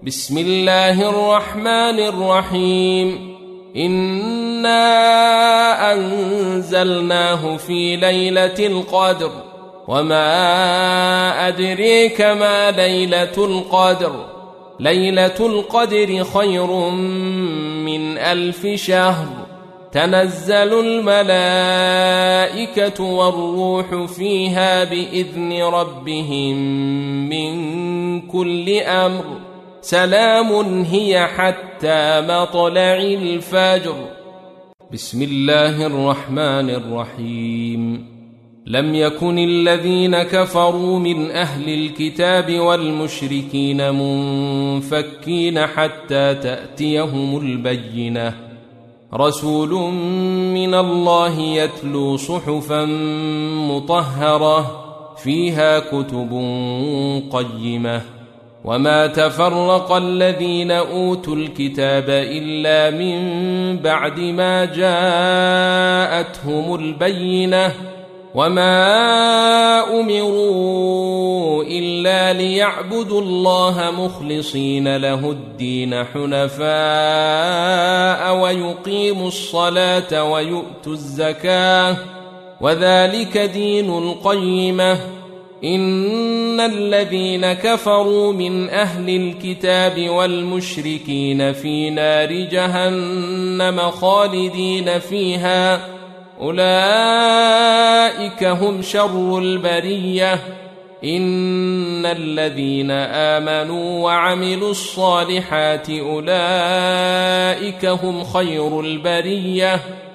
بسم الله الرحمن الرحيم إنا أنزلناه في ليلة القدر وما أدريك ما ليلة القدر ليلة القدر خير من 1000 شهر تنزل الملائكة والروح فيها بإذن ربهم من كل أمر سلام هي حتى مطلع الفجر. بسم الله الرحمن الرحيم لم يكن الذين كفروا من أهل الكتاب والمشركين منفكين حتى تأتيهم البينة رسول من الله يتلو صحفا مطهرة فيها كتب قيمة وما تفرق الذين أوتوا الكتاب إلا من بعد ما جاءتهم البينة وما أمروا إلا ليعبدوا الله مخلصين له الدين حنفاء ويقيموا الصلاة ويؤتوا الزكاة وذلك دين القيمة إن الذين كفروا من أهل الكتاب والمشركين في نار جهنم خالدين فيها أولئك هم شر البرية إن الذين آمنوا وعملوا الصالحات أولئك هم خير البرية